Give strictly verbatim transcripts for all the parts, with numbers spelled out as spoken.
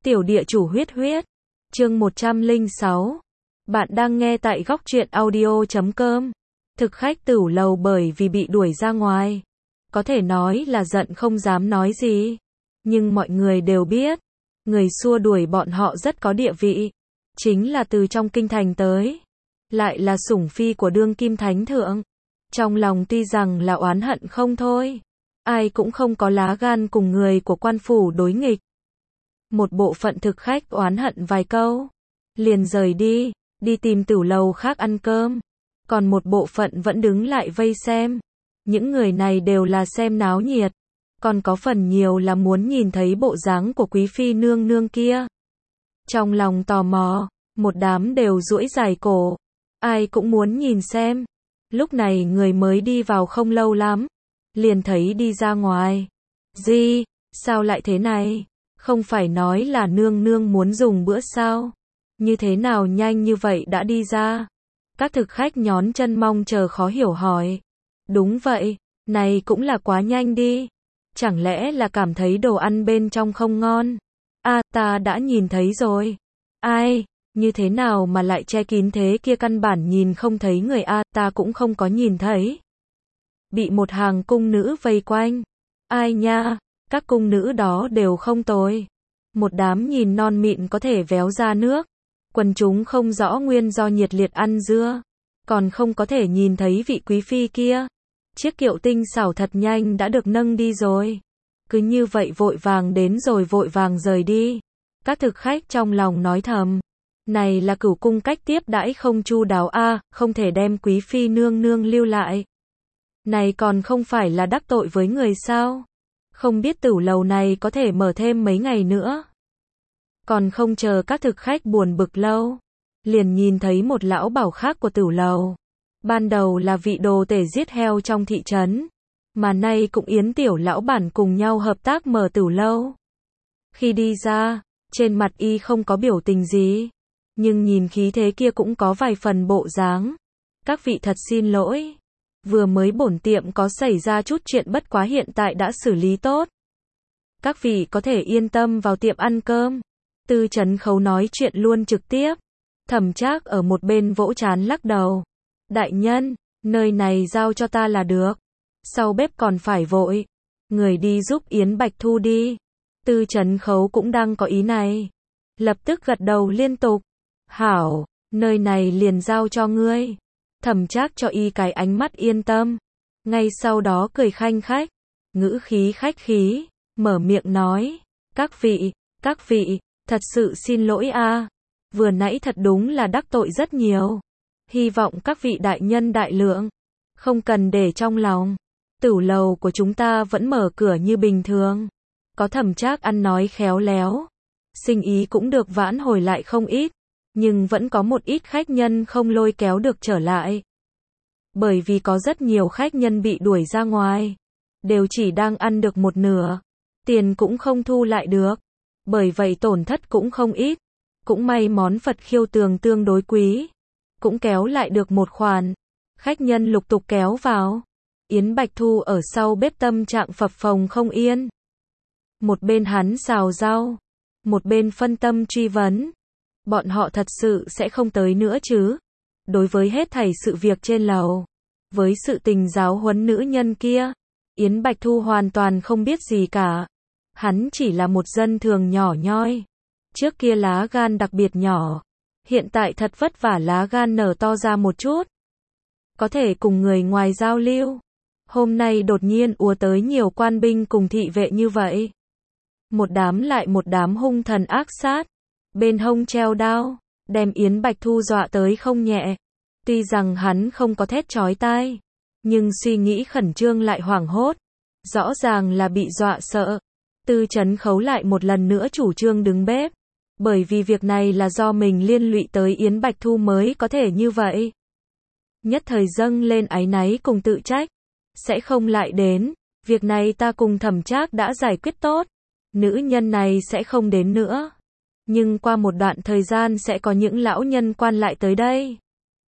Tiểu địa chủ huyết huyết. Chương một trăm lẻ sáu. Bạn đang nghe tại góc truyện audio chấm com. Thực khách tửu lầu bởi vì bị đuổi ra ngoài. Có thể nói là giận không dám nói gì. Nhưng mọi người đều biết. Người xua đuổi bọn họ rất có địa vị. Chính là từ trong kinh thành tới. Lại là sủng phi của đương kim thánh thượng. Trong lòng tuy rằng là oán hận không thôi. Ai cũng không có lá gan cùng người của quan phủ đối nghịch. Một bộ phận thực khách oán hận vài câu. Liền rời đi, đi tìm tửu lầu khác ăn cơm. Còn một bộ phận vẫn đứng lại vây xem. Những người này đều là xem náo nhiệt. Còn có phần nhiều là muốn nhìn thấy bộ dáng của quý phi nương nương kia. Trong lòng tò mò, một đám đều duỗi dài cổ. Ai cũng muốn nhìn xem. Lúc này người mới đi vào không lâu lắm. Liền thấy đi ra ngoài. Gì? Sao lại thế này? Không phải nói là nương nương muốn dùng bữa sao? Như thế nào nhanh như vậy đã đi ra? Các thực khách nhón chân mong chờ khó hiểu hỏi. Đúng vậy, này cũng là quá nhanh đi. Chẳng lẽ là cảm thấy đồ ăn bên trong không ngon? À, ta đã nhìn thấy rồi. Ai? Như thế nào mà lại che kín thế kia, căn bản nhìn không thấy người a, à, ta cũng không có nhìn thấy. Bị một hàng cung nữ vây quanh. Ai nha? Các cung nữ đó đều không tồi. Một đám nhìn non mịn có thể véo ra nước. Quần chúng không rõ nguyên do nhiệt liệt ăn dưa. Còn không có thể nhìn thấy vị quý phi kia. Chiếc kiệu tinh xảo thật nhanh đã được nâng đi rồi. Cứ như vậy vội vàng đến rồi vội vàng rời đi. Các thực khách trong lòng nói thầm. Này là cửu cung cách tiếp đãi không chu đáo a, à, không thể đem quý phi nương nương lưu lại. Này còn không phải là đắc tội với người sao? Không biết tửu lầu này có thể mở thêm mấy ngày nữa. Còn không chờ các thực khách buồn bực lâu. Liền nhìn thấy một lão bảo khác của tửu lầu. Ban đầu là vị đồ tể giết heo trong thị trấn. Mà nay cũng yến tiểu lão bản cùng nhau hợp tác mở tửu lâu. Khi đi ra, trên mặt y không có biểu tình gì. Nhưng nhìn khí thế kia cũng có vài phần bộ dáng. Các vị thật xin lỗi. Vừa mới bổn tiệm có xảy ra chút chuyện, bất quá hiện tại đã xử lý tốt. Các vị có thể yên tâm vào tiệm ăn cơm. Tư Trấn Khấu nói chuyện luôn trực tiếp. Thẩm Trác ở một bên vỗ trán lắc đầu. Đại nhân, nơi này giao cho ta là được. Sau bếp còn phải vội. Người đi giúp Yến Bạch Thu đi. Tư Trấn Khấu cũng đang có ý này. Lập tức gật đầu liên tục. Hảo, nơi này liền giao cho ngươi. Thẩm Trác cho y cái ánh mắt yên tâm. Ngay sau đó cười khanh khách. Ngữ khí khách khí. Mở miệng nói. Các vị, các vị, thật sự xin lỗi a. Vừa nãy thật đúng là đắc tội rất nhiều. Hy vọng các vị đại nhân đại lượng. Không cần để trong lòng. Tửu lầu của chúng ta vẫn mở cửa như bình thường. Có Thẩm Trác ăn nói khéo léo. Sinh ý cũng được vãn hồi lại không ít. Nhưng vẫn có một ít khách nhân không lôi kéo được trở lại. Bởi vì có rất nhiều khách nhân bị đuổi ra ngoài. Đều chỉ đang ăn được một nửa. Tiền cũng không thu lại được. Bởi vậy tổn thất cũng không ít. Cũng may món Phật khiêu tường tương đối quý. Cũng kéo lại được một khoản. Khách nhân lục tục kéo vào. Yến Bạch Thu ở sau bếp tâm trạng phập phồng không yên. Một bên hắn xào rau. Một bên phân tâm truy vấn. Bọn họ thật sự sẽ không tới nữa chứ? Đối với hết thảy sự việc trên lầu. Với sự tình giáo huấn nữ nhân kia. Yến Bạch Thu hoàn toàn không biết gì cả. Hắn chỉ là một dân thường nhỏ nhoi. Trước kia lá gan đặc biệt nhỏ. Hiện tại thật vất vả lá gan nở to ra một chút. Có thể cùng người ngoài giao lưu. Hôm nay đột nhiên ùa tới nhiều quan binh cùng thị vệ như vậy. Một đám lại một đám hung thần ác sát. Bên hông treo đao. Đem Yến Bạch Thu dọa tới không nhẹ. Tuy rằng hắn không có thét chói tai. Nhưng suy nghĩ khẩn trương lại hoảng hốt. Rõ ràng là bị dọa sợ. Tư Trấn Khấu lại một lần nữa chủ trương đứng bếp. Bởi vì việc này là do mình liên lụy tới Yến Bạch Thu mới có thể như vậy. Nhất thời dâng lên áy náy cùng tự trách. Sẽ không lại đến. Việc này ta cùng Thẩm Trác đã giải quyết tốt. Nữ nhân này sẽ không đến nữa. Nhưng qua một đoạn thời gian sẽ có những lão nhân quan lại tới đây.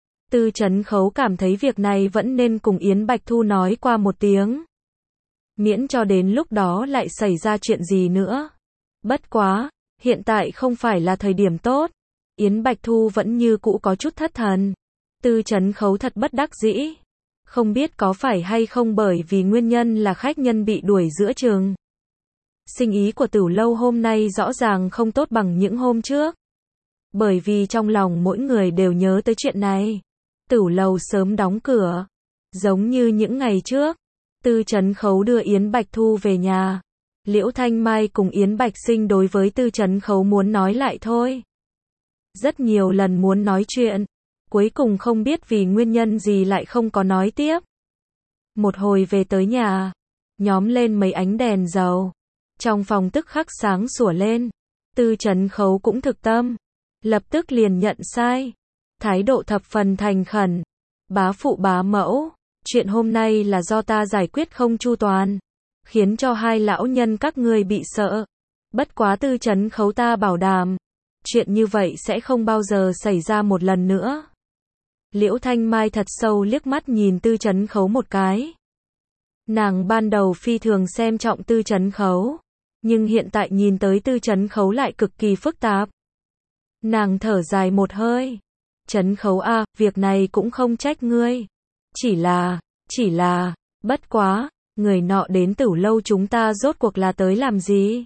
Tư Trấn Khấu cảm thấy việc này vẫn nên cùng Yến Bạch Thu nói qua một tiếng. Miễn cho đến lúc đó lại xảy ra chuyện gì nữa. Bất quá, hiện tại không phải là thời điểm tốt. Yến Bạch Thu vẫn như cũ có chút thất thần. Tư Chấn Khấu thật bất đắc dĩ. Không biết có phải hay không bởi vì nguyên nhân là khách nhân bị đuổi giữa chừng. Sinh ý của Tửu Lâu hôm nay rõ ràng không tốt bằng những hôm trước. Bởi vì trong lòng mỗi người đều nhớ tới chuyện này. Tửu Lâu sớm đóng cửa. Giống như những ngày trước, Tư Chấn Khấu đưa Yến Bạch Thu về nhà. Liễu Thanh Mai cùng Yến Bạch Sinh đối với Tư Chấn Khấu muốn nói lại thôi. Rất nhiều lần muốn nói chuyện, cuối cùng không biết vì nguyên nhân gì lại không có nói tiếp. Một hồi về tới nhà, nhóm lên mấy ánh đèn dầu. Trong phòng tức khắc sáng sủa lên. Tư Chấn Khấu cũng thực tâm, lập tức liền nhận sai. Thái độ thập phần thành khẩn. Bá phụ bá mẫu, chuyện hôm nay là do ta giải quyết không chu toàn, khiến cho hai lão nhân các ngươi bị sợ. Bất quá Tư Chấn Khấu ta bảo đảm, chuyện như vậy sẽ không bao giờ xảy ra một lần nữa. Liễu Thanh Mai thật sâu liếc mắt nhìn Tư Chấn Khấu một cái. Nàng ban đầu phi thường xem trọng Tư Chấn Khấu, nhưng hiện tại nhìn tới Tư Chấn Khấu lại cực kỳ phức tạp. Nàng thở dài một hơi. Chấn Khấu a, à, việc này cũng không trách ngươi. Chỉ là, chỉ là, bất quá, người nọ đến Tửu Lâu chúng ta rốt cuộc là tới làm gì?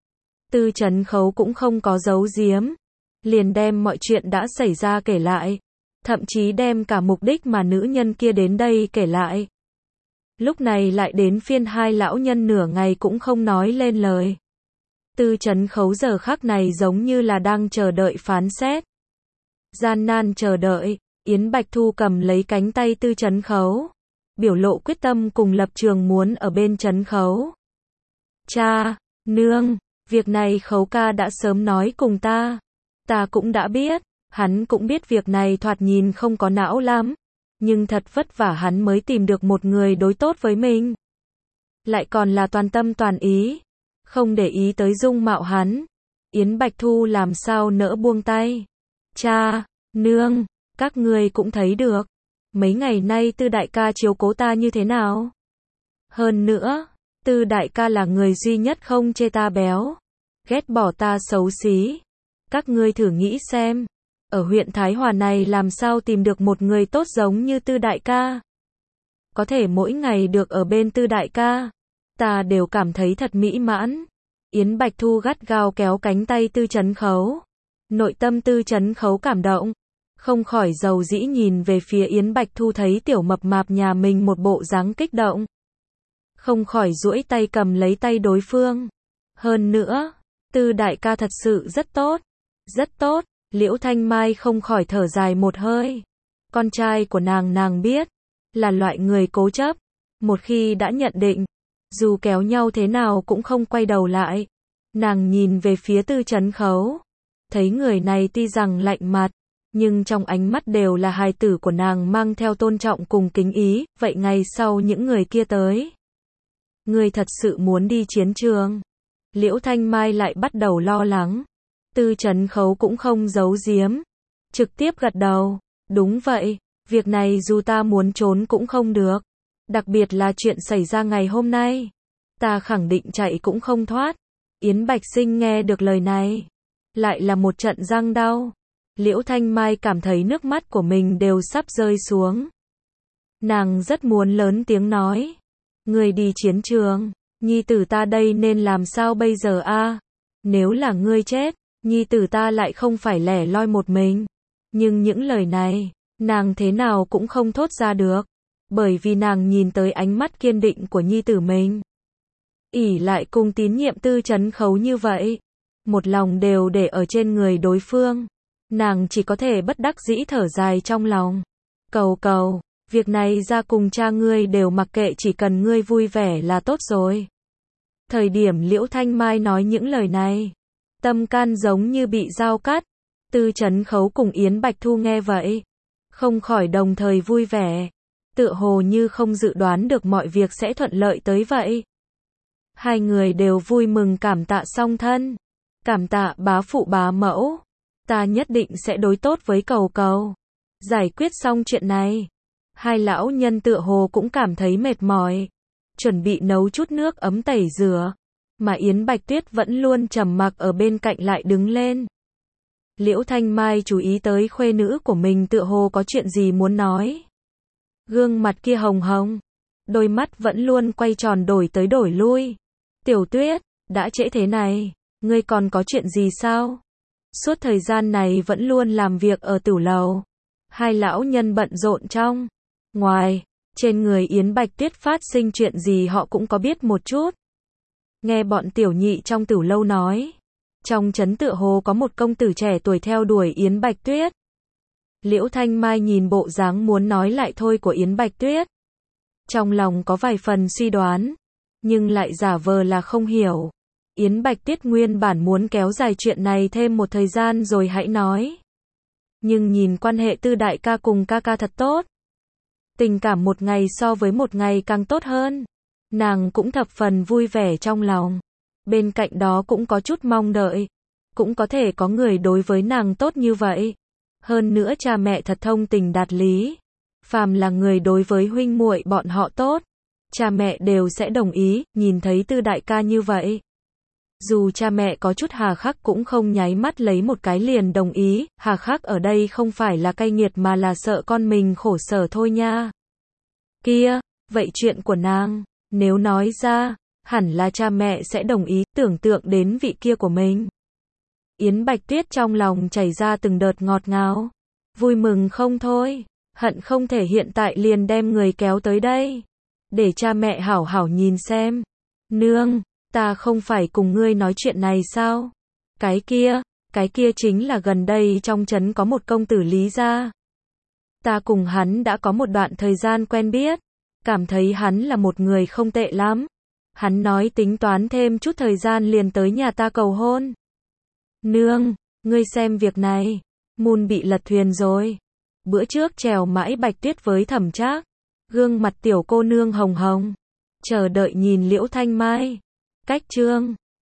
Tư Chấn Khấu cũng không có giấu giếm, liền đem mọi chuyện đã xảy ra kể lại, thậm chí đem cả mục đích mà nữ nhân kia đến đây kể lại. Lúc này lại đến phiên hai lão nhân nửa ngày cũng không nói lên lời. Tư Chấn Khấu giờ khắc này giống như là đang chờ đợi phán xét. Gian nan chờ đợi, Yến Bạch Thu cầm lấy cánh tay Tư Chấn Khấu, biểu lộ quyết tâm cùng lập trường muốn ở bên Chấn Khấu. Cha, nương, việc này Khấu ca đã sớm nói cùng ta. Ta cũng đã biết, hắn cũng biết việc này thoạt nhìn không có não lắm, nhưng thật vất vả hắn mới tìm được một người đối tốt với mình. Lại còn là toàn tâm toàn ý, không để ý tới dung mạo hắn. Yến Bạch Thu làm sao nỡ buông tay. Cha, nương, các ngươi cũng thấy được, mấy ngày nay Tư đại ca chiếu cố ta như thế nào. Hơn nữa, Tư đại ca là người duy nhất không chê ta béo, ghét bỏ ta xấu xí. Các ngươi thử nghĩ xem, ở huyện Thái Hòa này làm sao tìm được một người tốt giống như Tư đại ca. Có thể mỗi ngày được ở bên Tư đại ca, ta đều cảm thấy thật mỹ mãn. Yến Bạch Thu gắt gao kéo cánh tay Tư Chấn Khấu. Nội tâm Tư Chấn Khấu cảm động, không khỏi dầu dĩ nhìn về phía Yến Bạch Thu, thấy tiểu mập mạp nhà mình một bộ dáng kích động. Không khỏi duỗi tay cầm lấy tay đối phương. Hơn nữa, Tư đại ca thật sự rất tốt, rất tốt. Liễu Thanh Mai không khỏi thở dài một hơi. Con trai của nàng nàng biết, là loại người cố chấp. Một khi đã nhận định, dù kéo nhau thế nào cũng không quay đầu lại. Nàng nhìn về phía Tư Chấn Khấu, thấy người này tuy rằng lạnh mặt, nhưng trong ánh mắt đều là hài tử của nàng mang theo tôn trọng cùng kính ý. Vậy ngày sau những người kia tới, người thật sự muốn đi chiến trường? Liễu Thanh Mai lại bắt đầu lo lắng. Tư Chấn Khấu cũng không giấu giếm, trực tiếp gật đầu. Đúng vậy, việc này dù ta muốn trốn cũng không được. Đặc biệt là chuyện xảy ra ngày hôm nay, ta khẳng định chạy cũng không thoát. Yến Bạch Sinh nghe được lời này, lại là một trận răng đau. Liễu Thanh Mai cảm thấy nước mắt của mình đều sắp rơi xuống. Nàng rất muốn lớn tiếng nói, ngươi đi chiến trường, nhi tử ta đây nên làm sao bây giờ a? Nếu là ngươi chết, nhi tử ta lại không phải lẻ loi một mình. Nhưng những lời này, nàng thế nào cũng không thốt ra được, bởi vì nàng nhìn tới ánh mắt kiên định của nhi tử mình. Ỷ lại cùng tín nhiệm Tư Chấn Khấu như vậy, một lòng đều để ở trên người đối phương. Nàng chỉ có thể bất đắc dĩ thở dài trong lòng. Cầu cầu, việc này ra cùng cha ngươi đều mặc kệ, chỉ cần ngươi vui vẻ là tốt rồi. Thời điểm Liễu Thanh Mai nói những lời này, tâm can giống như bị dao cắt. Tư Chấn Khấu cùng Yến Bạch Thu nghe vậy, không khỏi đồng thời vui vẻ, tựa hồ như không dự đoán được mọi việc sẽ thuận lợi tới vậy. Hai người đều vui mừng cảm tạ song thân, cảm tạ bá phụ bá mẫu, ta nhất định sẽ đối tốt với cầu cầu. Giải quyết xong chuyện này, hai lão nhân tựa hồ cũng cảm thấy mệt mỏi, chuẩn bị nấu chút nước ấm tẩy rửa. mà Yến Bạch Tuyết vẫn luôn trầm mặc ở bên cạnh lại đứng lên. Liễu Thanh Mai chú ý tới khuê nữ của mình tựa hồ có chuyện gì muốn nói. Gương mặt kia hồng hồng, đôi mắt vẫn luôn quay tròn đổi tới đổi lui. Tiểu Tuyết, đã trễ thế này, ngươi còn có chuyện gì sao? Suốt thời gian này vẫn luôn làm việc ở tửu lầu. Hai lão nhân bận rộn trong, ngoài, trên người Yến Bạch Tuyết phát sinh chuyện gì họ cũng có biết một chút. Nghe bọn tiểu nhị trong tửu lâu nói, trong trấn tựa hồ có một công tử trẻ tuổi theo đuổi Yến Bạch Tuyết. Liễu Thanh Mai nhìn bộ dáng muốn nói lại thôi của Yến Bạch Tuyết. Trong lòng có vài phần suy đoán, nhưng lại giả vờ là không hiểu. Yến Bạch Tuyết nguyên bản muốn kéo dài chuyện này thêm một thời gian rồi hãy nói. Nhưng nhìn quan hệ Tư đại ca cùng ca ca thật tốt. Tình cảm một ngày so với một ngày càng tốt hơn. Nàng cũng thập phần vui vẻ trong lòng. Bên cạnh đó cũng có chút mong đợi. Cũng có thể có người đối với nàng tốt như vậy. Hơn nữa cha mẹ thật thông tình đạt lý. Phàm là người đối với huynh muội bọn họ tốt, cha mẹ đều sẽ đồng ý. Nhìn thấy Tư đại ca như vậy, dù cha mẹ có chút hà khắc cũng không nháy mắt lấy một cái liền đồng ý. Hà khắc ở đây không phải là cay nghiệt mà là sợ con mình khổ sở thôi nha. Kia, vậy chuyện của nàng, nếu nói ra, hẳn là cha mẹ sẽ đồng ý. Tưởng tượng đến vị kia của mình, Yến Bạch Tuyết trong lòng chảy ra từng đợt ngọt ngào, vui mừng không thôi, hận không thể hiện tại liền đem người kéo tới đây, để cha mẹ hảo hảo nhìn xem. Nương, ta không phải cùng ngươi nói chuyện này sao? Cái kia, cái kia chính là gần đây trong trấn có một công tử Lý gia. Ta cùng hắn đã có một đoạn thời gian quen biết, cảm thấy hắn là một người không tệ lắm. Hắn nói tính toán thêm chút thời gian liền tới nhà ta cầu hôn. Nương, ngươi xem việc này, môn bị lật thuyền rồi. Bữa trước trèo mãi Bạch Tuyết với Thẩm Trác, gương mặt tiểu cô nương hồng hồng, chờ đợi nhìn Liễu Thanh Mai. Cách chương